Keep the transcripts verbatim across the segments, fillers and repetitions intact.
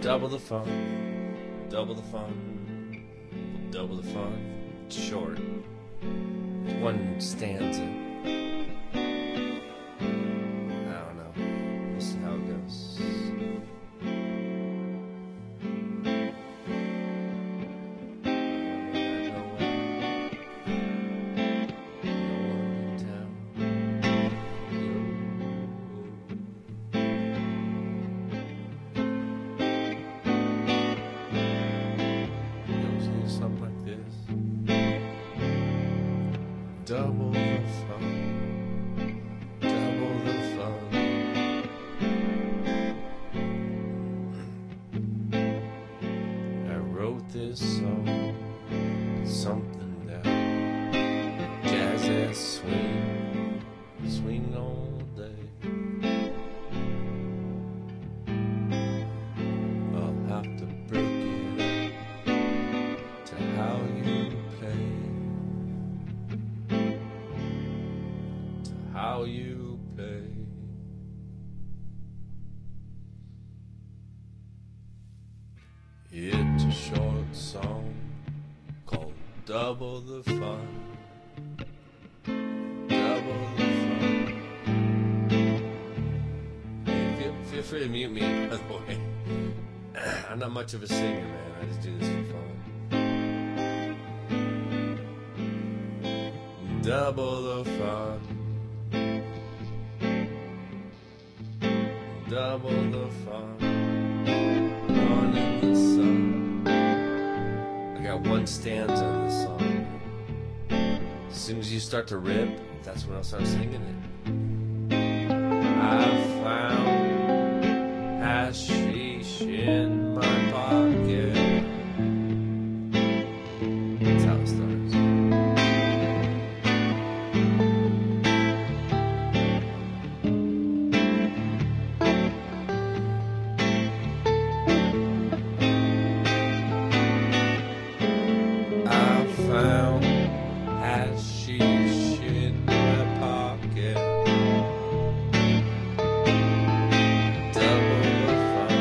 double the fun, double the fun, double the fun. It's short. One stanza. I don't know. We'll see how it goes. Something like this. Double the fun, double the fun. I wrote this song, something that jazz ass swing, swing all day. I'll have to break it how you play, to how you play. It's a short song called Double the Fun, Double the Fun. Feel, feel free to mute me, by the way. I'm not much of a singer, man. I just do this for fun. Double the fun, double the fun, fun in the sun. I got one stanza in the song. As soon as you start to rip, that's when I'll start singing it. I found hashish in my pocket. That's how it starts. Found hashish in my pocket. Double the fun,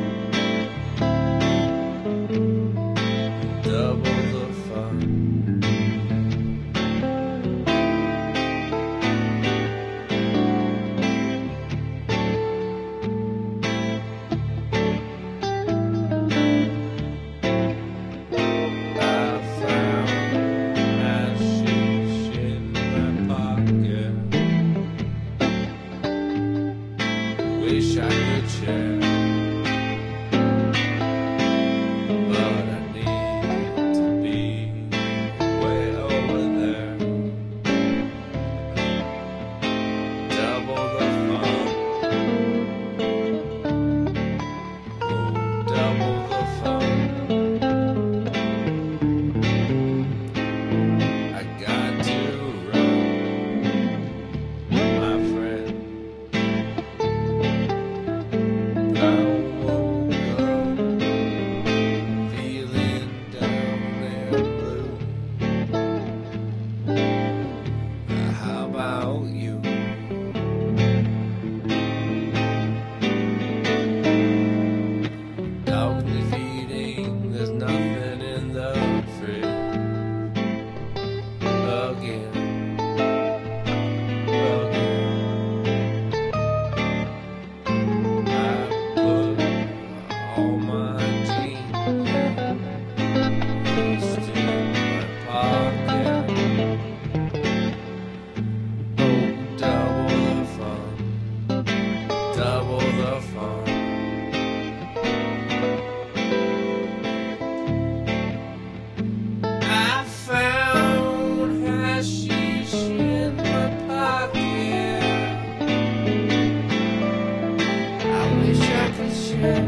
double the fun. Wish I could share, but I need to be way over there. Double the fun, oh, double the fun. I got to run, my friend. I woke up feeling down and blue. How about you? Dogs need feeding, there's nothing in the fridge. Again, again. All my jeans used in my pocket. Oh, double the fun, double the fun. I found hashish in my pocket. I wish I could share.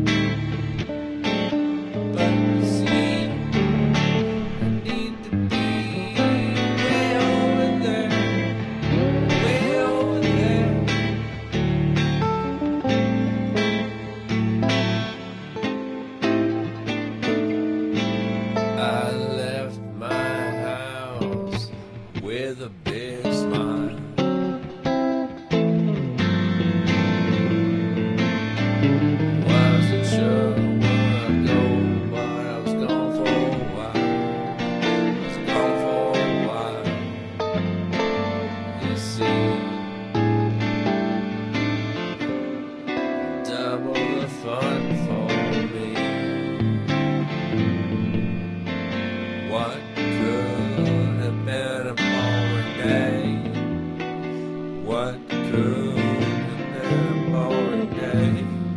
I left my house with a big smile. Wow. double the fun for me. What could have been a boring day? What could have been a boring day?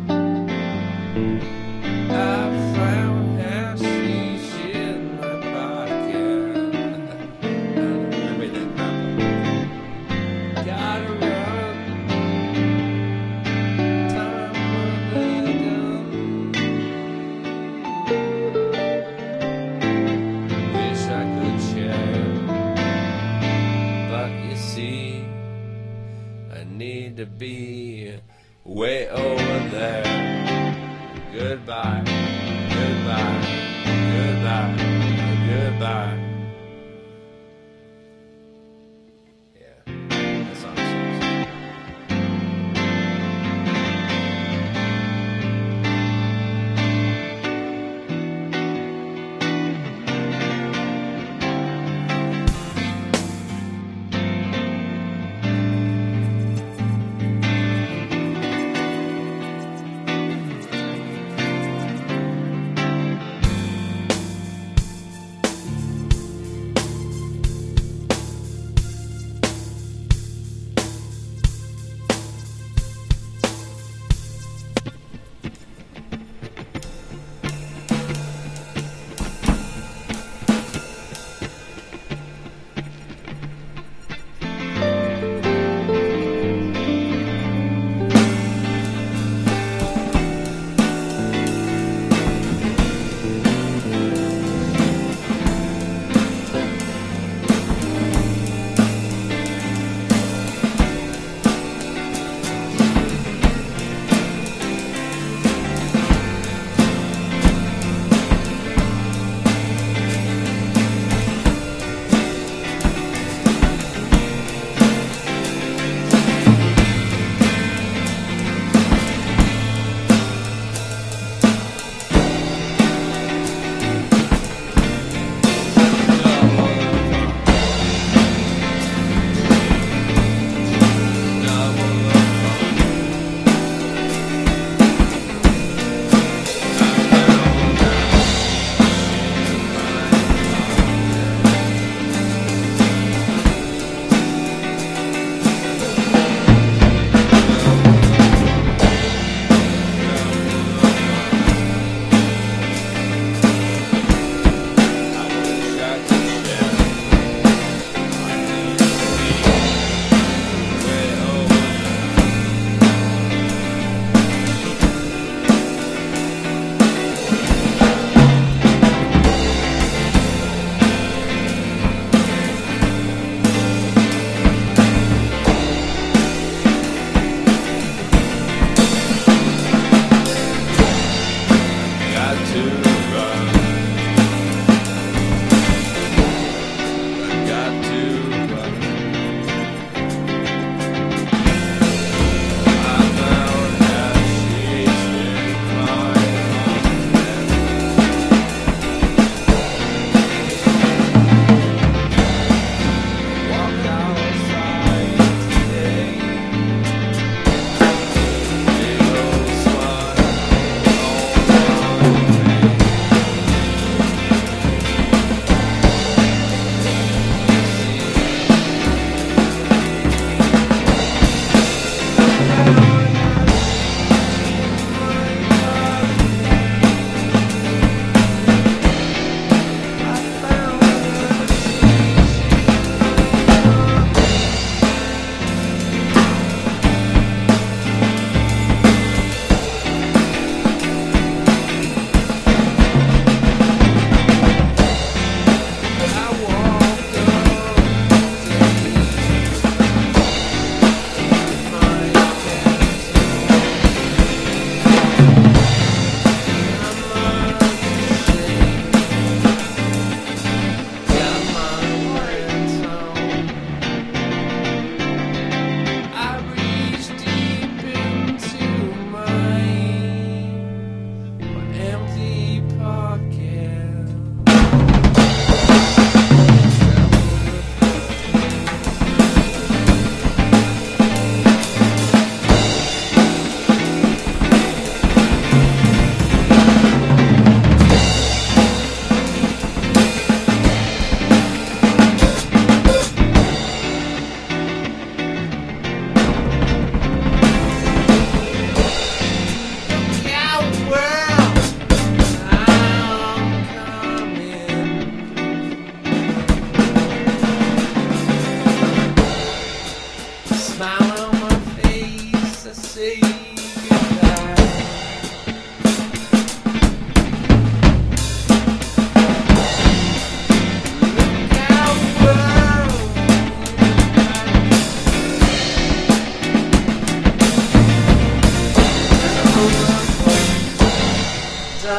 I found hashish in my pocket. I made that crap. Gotta run. Time running down. Wish I could share, but you see, I need to be way over there. Goodbye, goodbye, goodbye, goodbye. Yeah, that's awesome.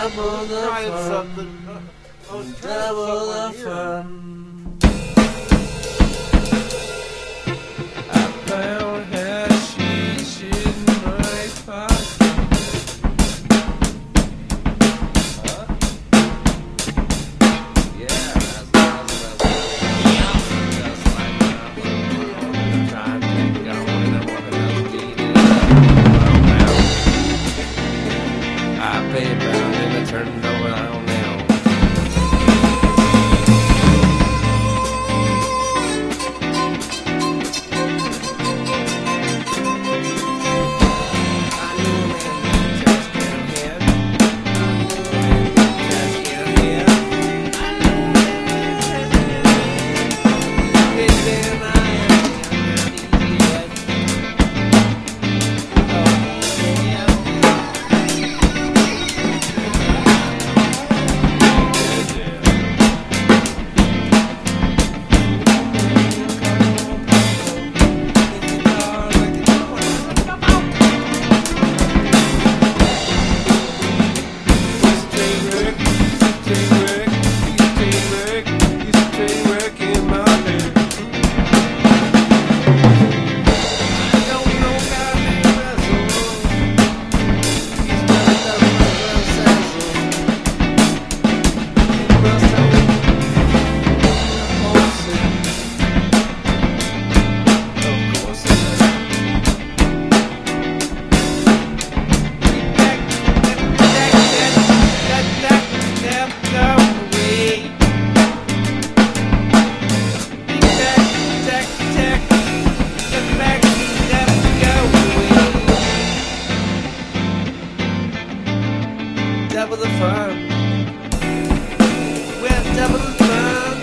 double the trying fun. something. Uh, I was trying Double the something here. fun. I found hashish in my pocket. Huh? Yeah, that's that's that's that's like I'm trying to get on and I'm walking out the gate. I pay bound and I turn it over around now. Double the fun. We're double the fun.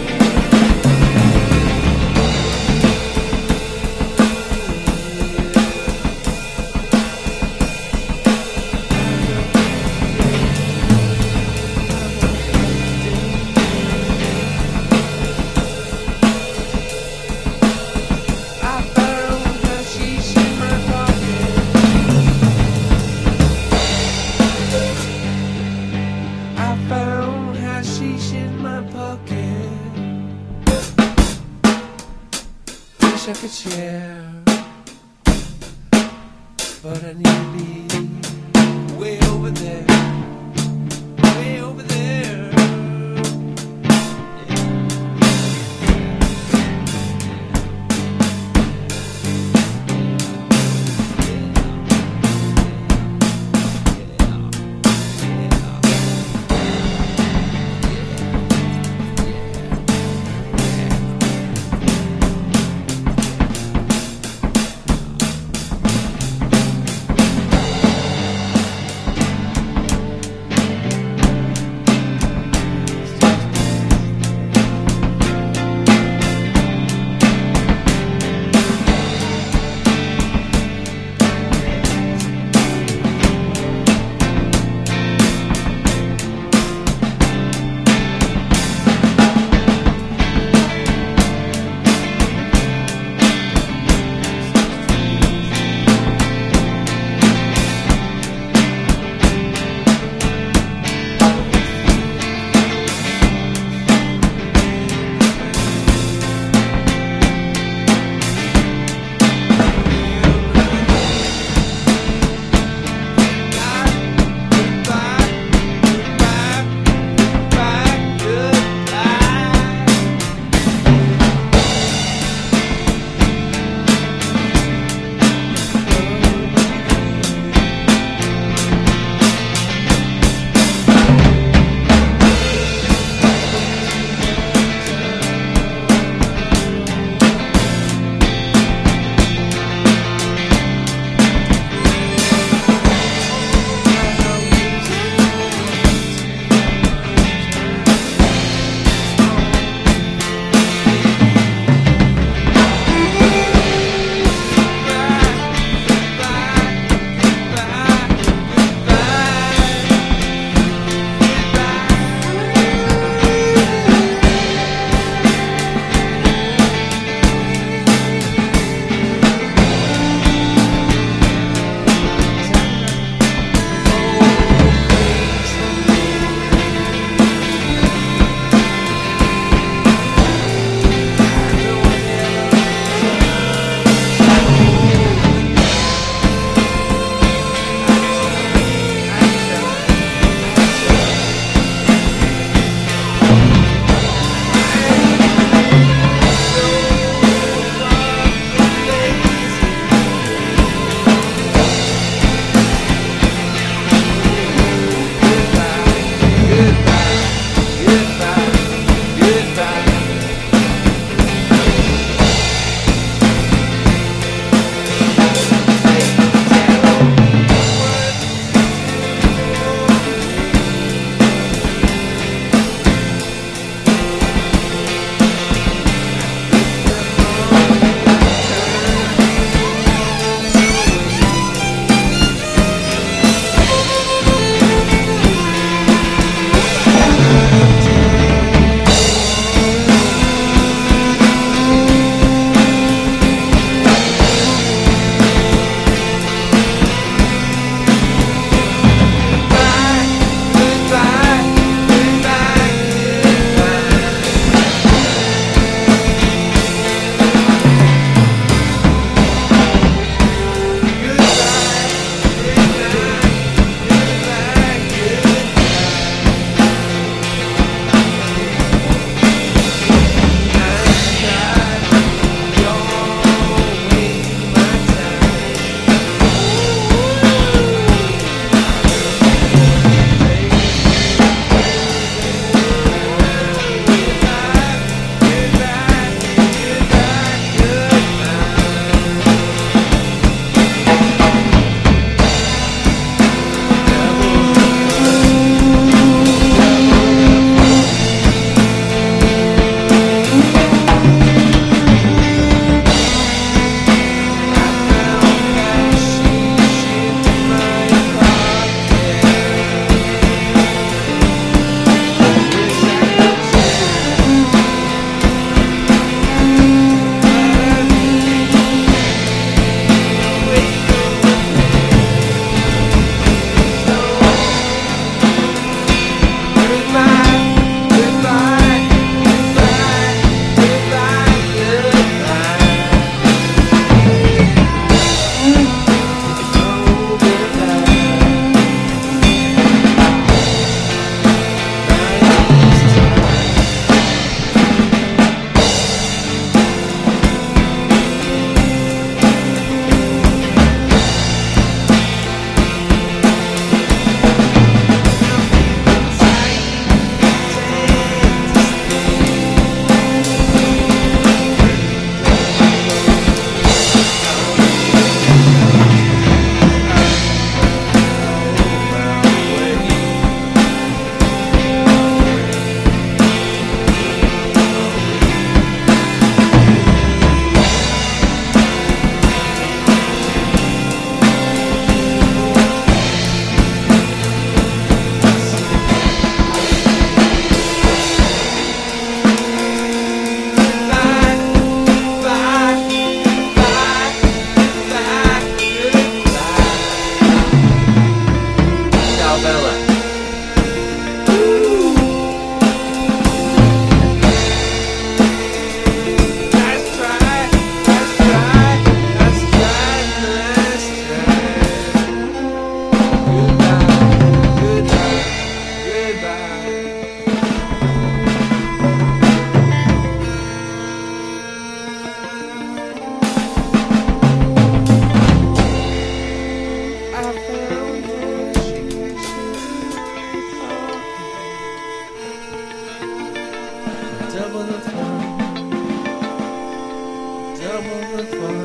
I found hashish in my pocket. I found hashish in my pocket. Wish I could share, but I need to be way over there, way over there. Bella. Double the fun, double the fun,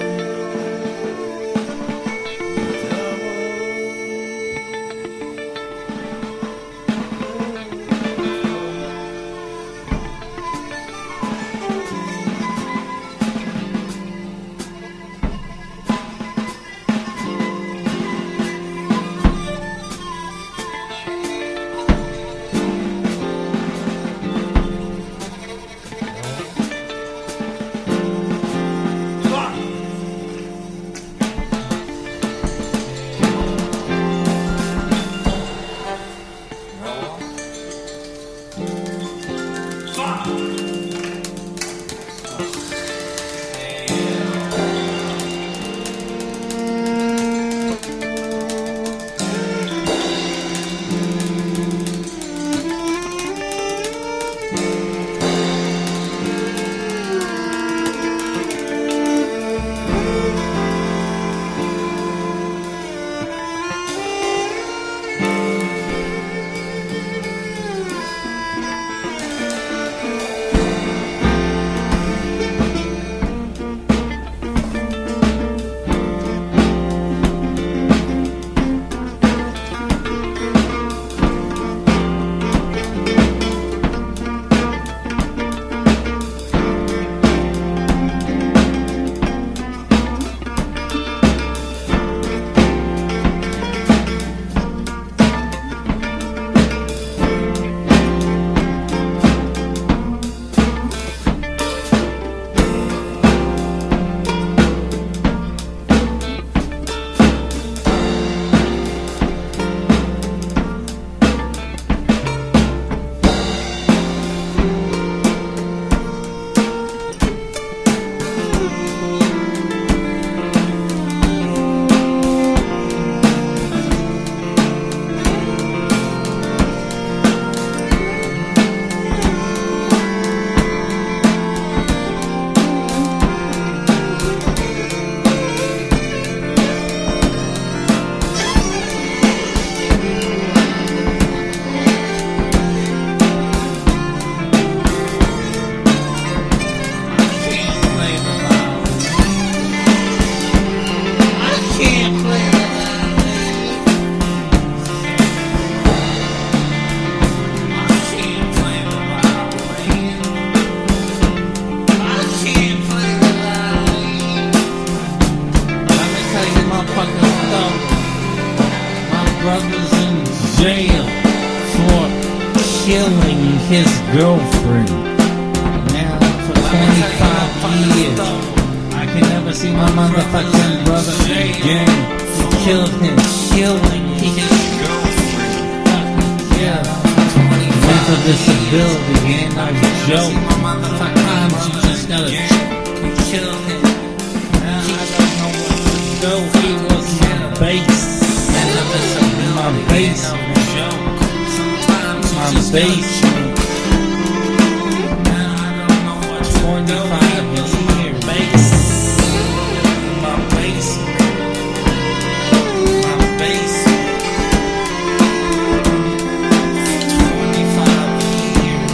brother's in jail for killing his girlfriend. Now for twenty-five years, I can never see my motherfucking brother again. He killed him, killing his girlfriend. Yeah, mental disability ain't no joke. Sometimes you just gotta kill him. Now I don't know what to do. He was my base. My base, my base, twenty-five year base, my base, my base, twenty-five years.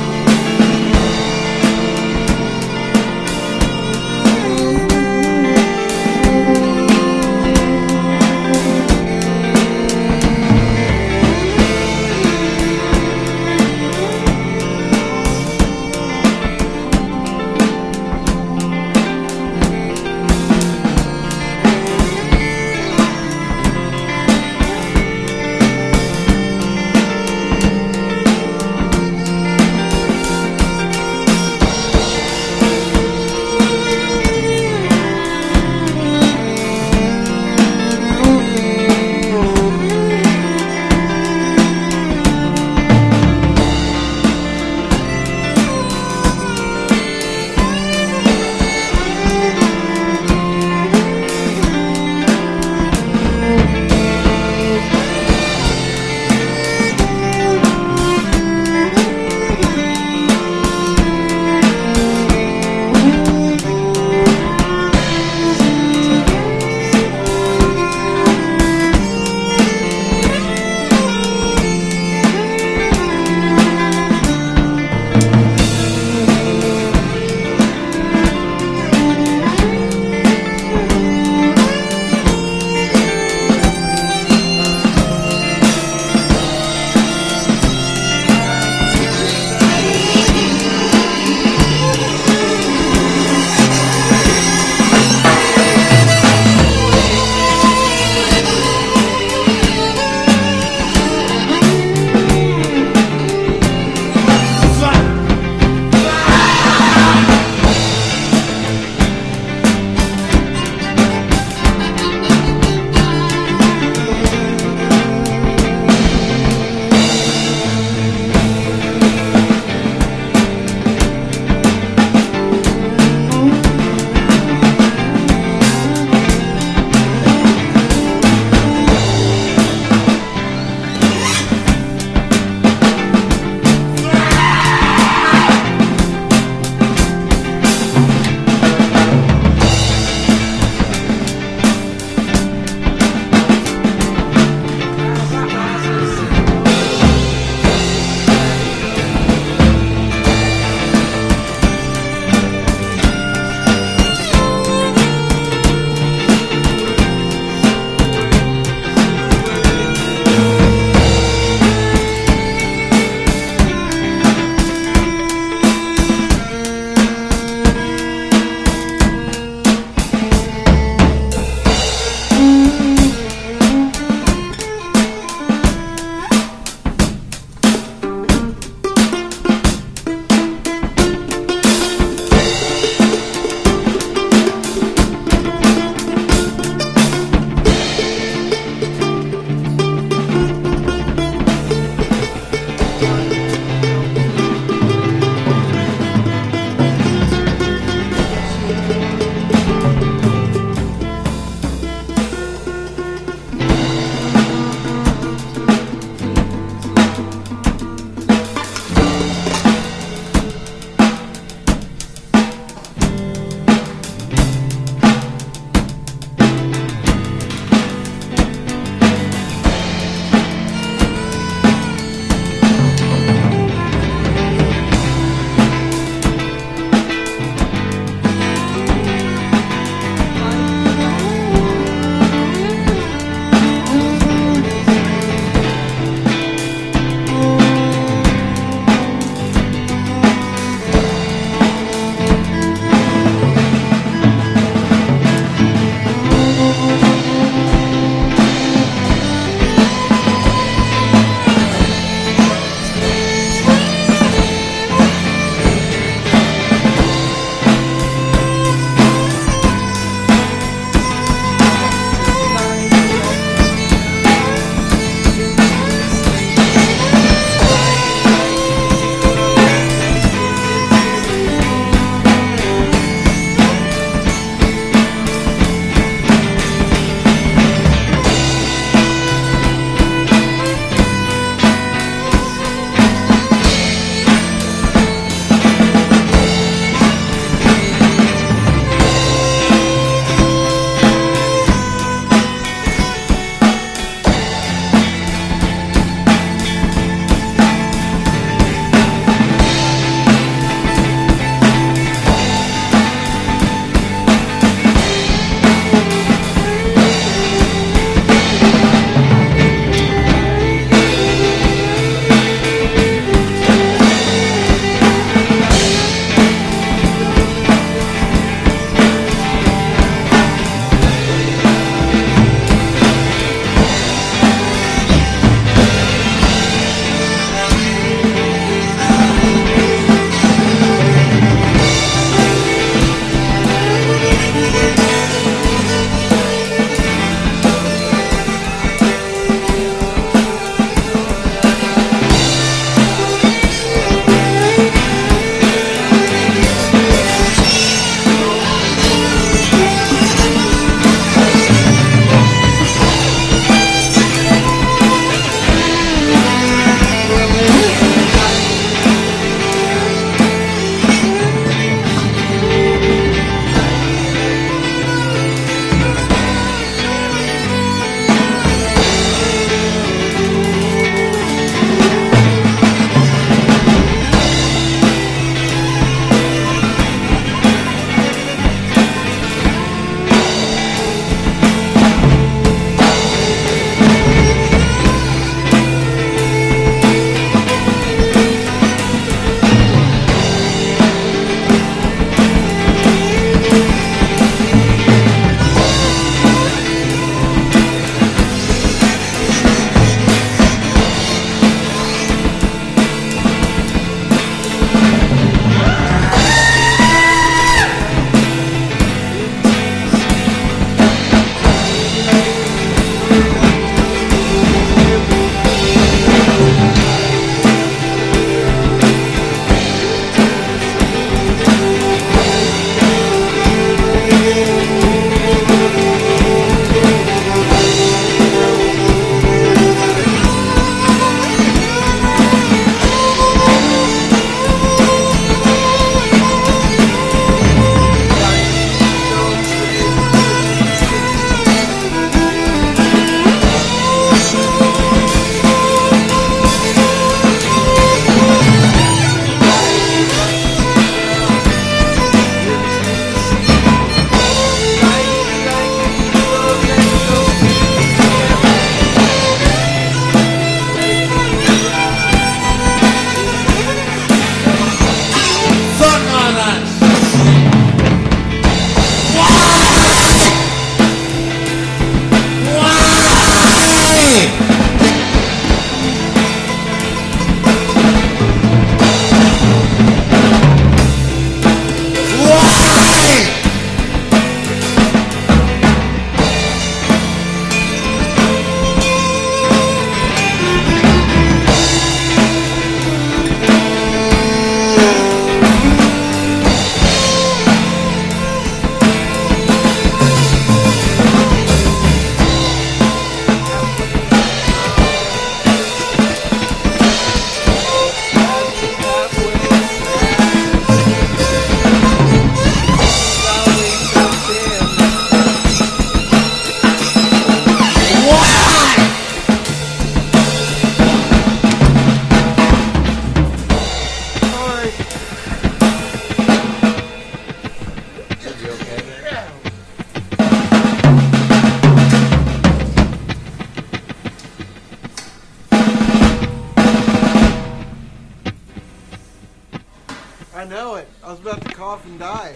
I know it. I was about to cough and die.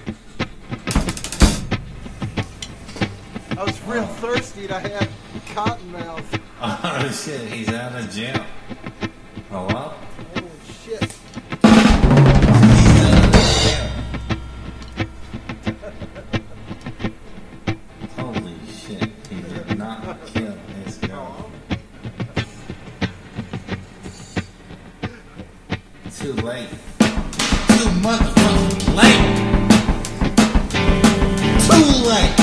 I was real thirsty and I had cotton mouth. Oh shit, he's out of jail. Hello? Holy shit. He's out of jail. Holy shit, he did not kill his girl. Too late. Too motherfucking late. Too late.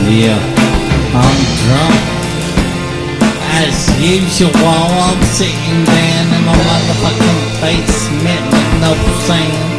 Yeah, I'm drunk. As usual, I'm sitting down in my motherfucking basement with no sand.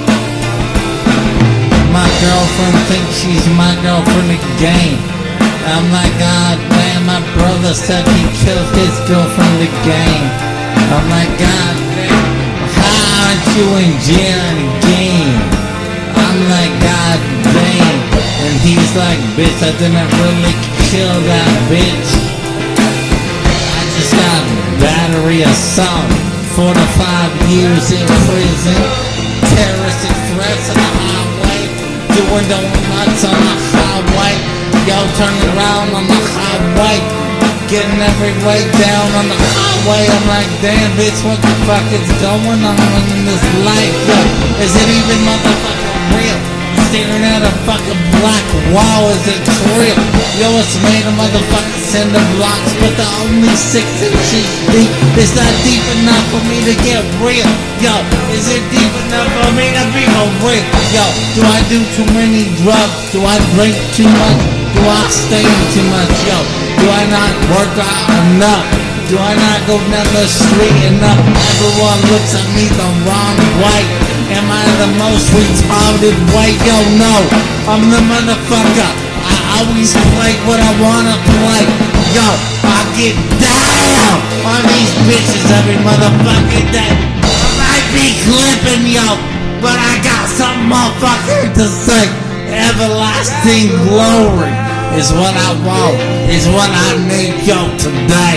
My girlfriend thinks she's my girlfriend again. I'm like, God damn, my brother said he killed his girlfriend again. I'm like, God damn, how aren't you in jail again? I'm like, God damn. And he's like, bitch, I didn't really kill that bitch. I just got battery assault, four to five years in prison, terroristic threats on the highway, doing donuts on the highway, yo, turning around on the highway, getting every way down on the highway. I'm like, damn, bitch, what the fuck is going on in this life, yo? Is it even motherfucking real? Staring at a fucking black wall, is it real? Yo, it's made of motherfucking cinder blocks, but they're only six inches deep. Is that deep enough for me to get real? Yo, is it deep enough for me to be for real? Yo, do I do too many drugs? Do I drink too much? Do I stay too much? Yo, do I not work out enough? Do I not go down the street enough? Everyone looks at me the wrong way. Am I the most retarded way? Yo, no, I'm the motherfucker. I always play what I wanna play. Yo, I get down on these bitches every motherfucking day. I might be clipping, yo, but I got something motherfucking to say. Everlasting glory is what I want, is what I need, yo, today.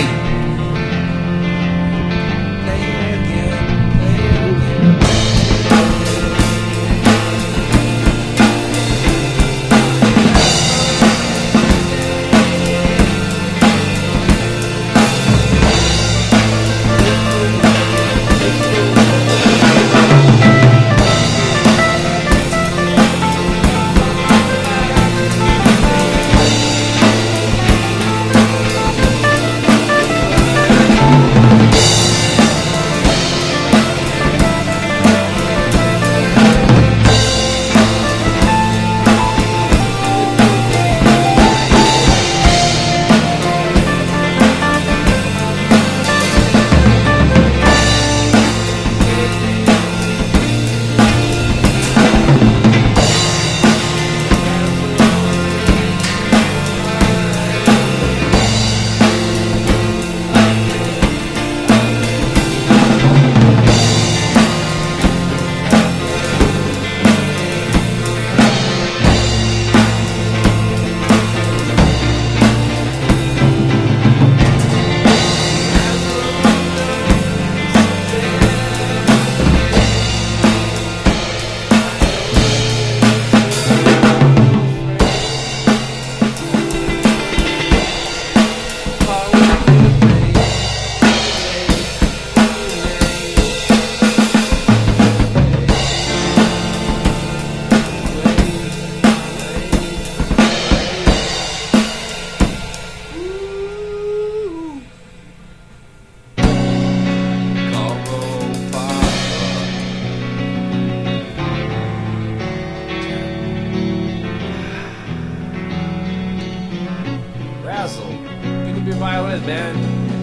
Razzle, pick up your violin, man.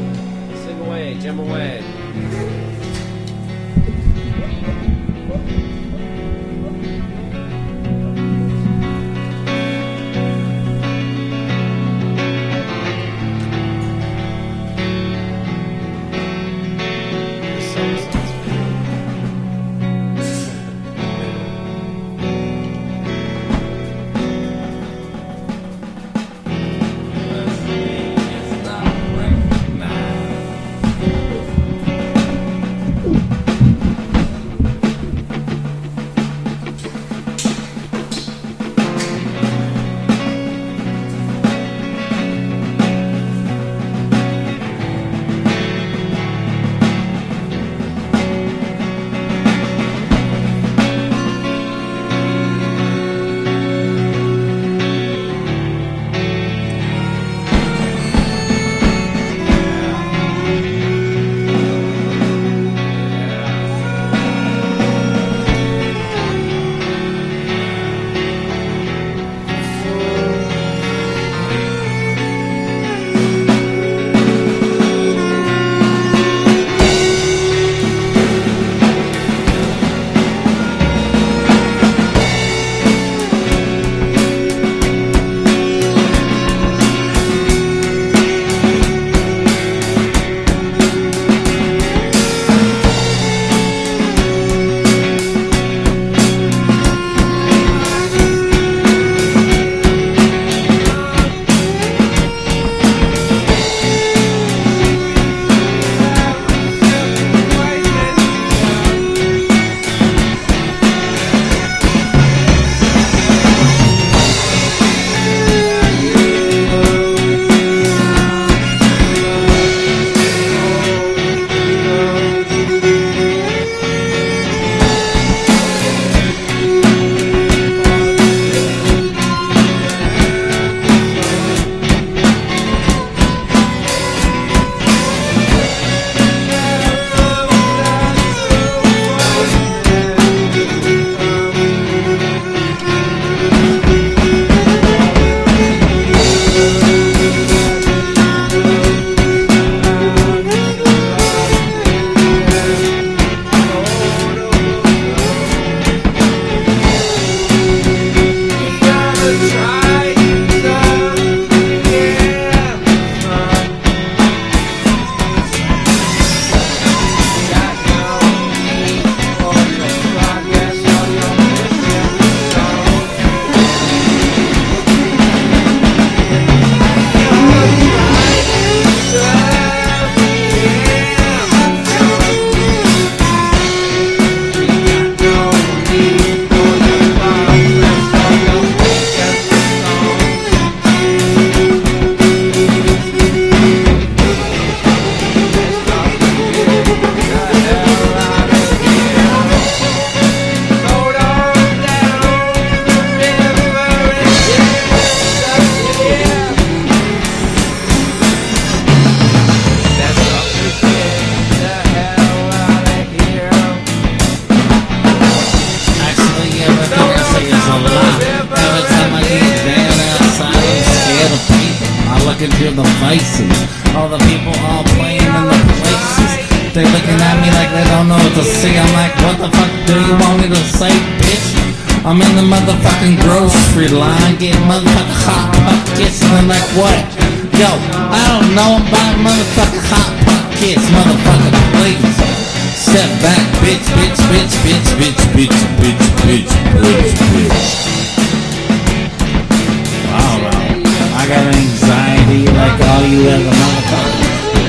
Sing away, jam away. say is a lie. Every time I get down outside, I'm scared of people. I look into the faces, all the people all playing in the places. They looking at me like they don't know what to see. I'm like, what the fuck do you want me to say, bitch? I'm in the motherfucking grocery line getting motherfucking hot pockets. And I'm like, what? Yo, I don't know about motherfucking hot pockets, motherfucker, please. Step back, bitch, bitch, bitch, bitch, bitch, bitch, bitch, bitch, bitch, bitch. Wow, bro. I got anxiety like all you other motherfuckers.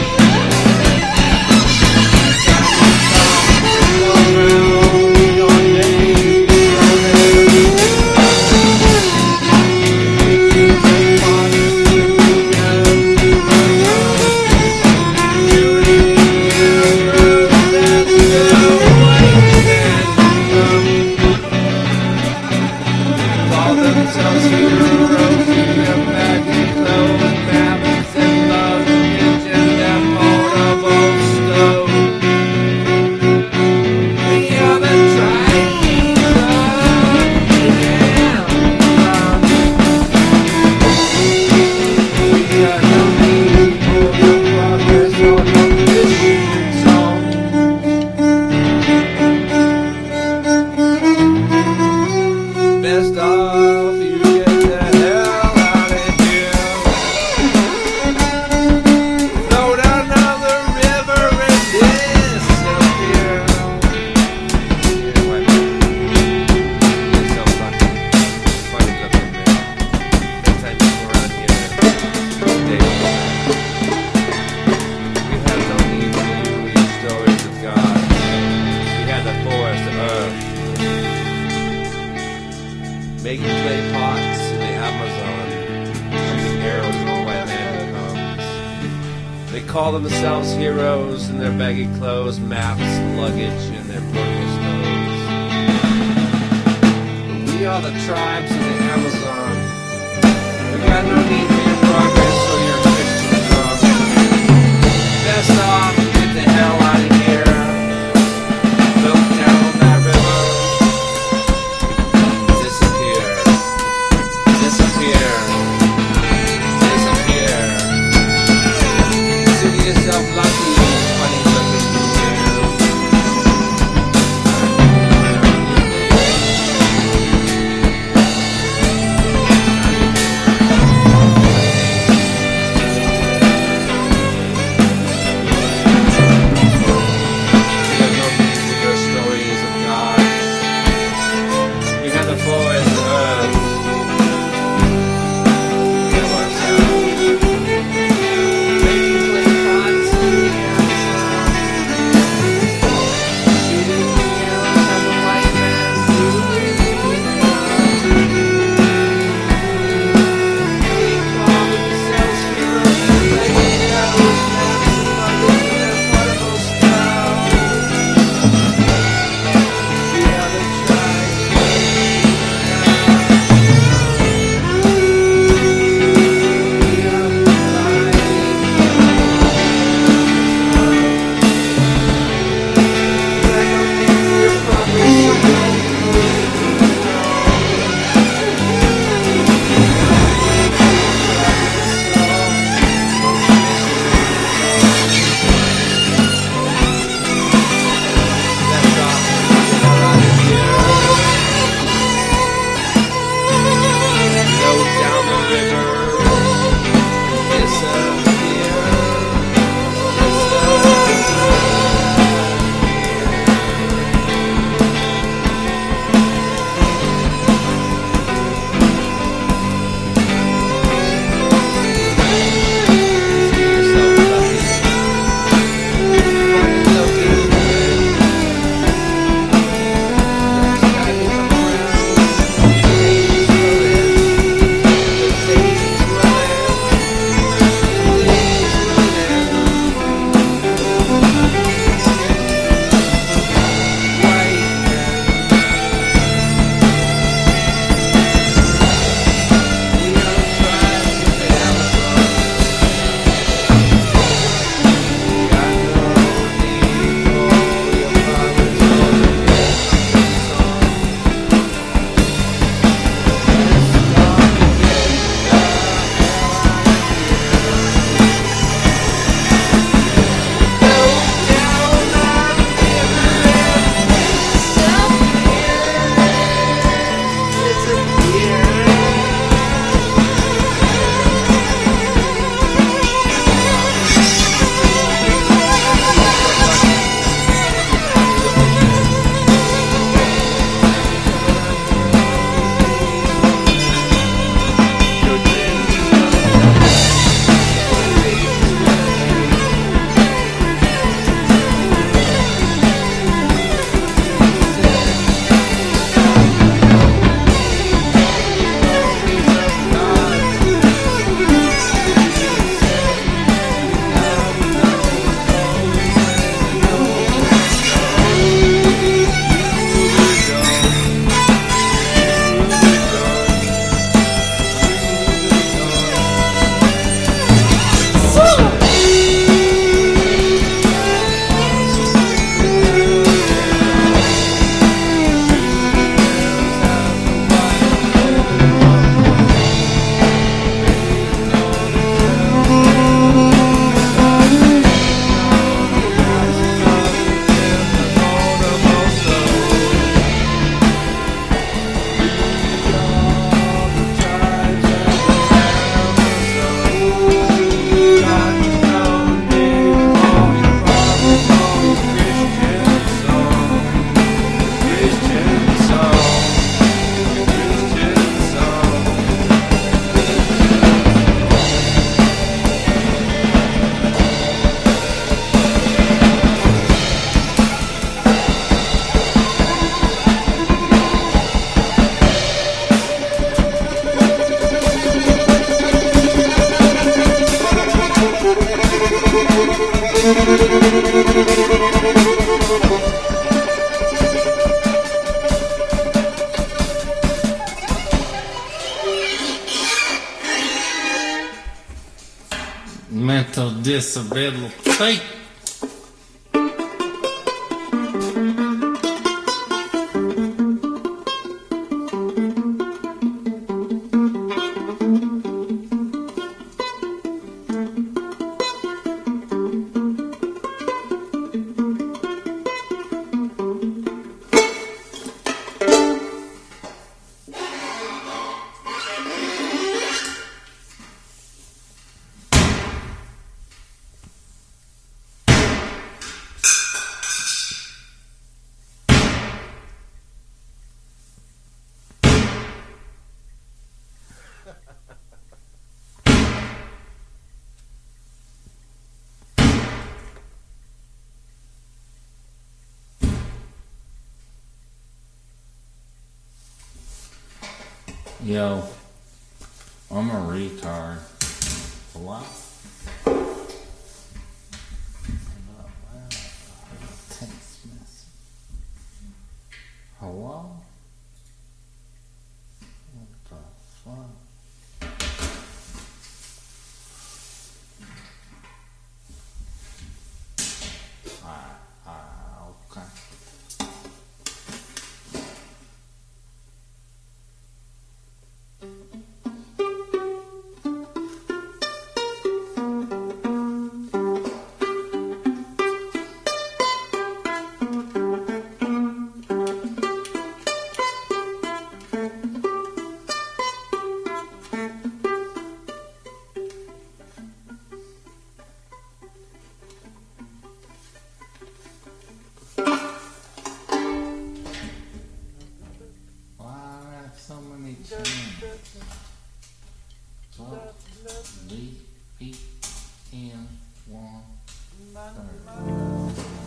Making clay pots in the Amazon, shooting arrows at the white man who comes. They call themselves heroes in their baggy clothes, maps and luggage in their broken stoves. But we are the tribes of the Amazon. We got no need for your progress or your Christian song. Best off, get the hell out of here. Float down that river. Disappear. Disappear. Consider yourself lucky, funny looking mental disability. Yo, I'm a retard. What? Text message. Hello? What the fuck? Ah, ah, okay. So many chains. Twelve, eight, eight, and one, thirty.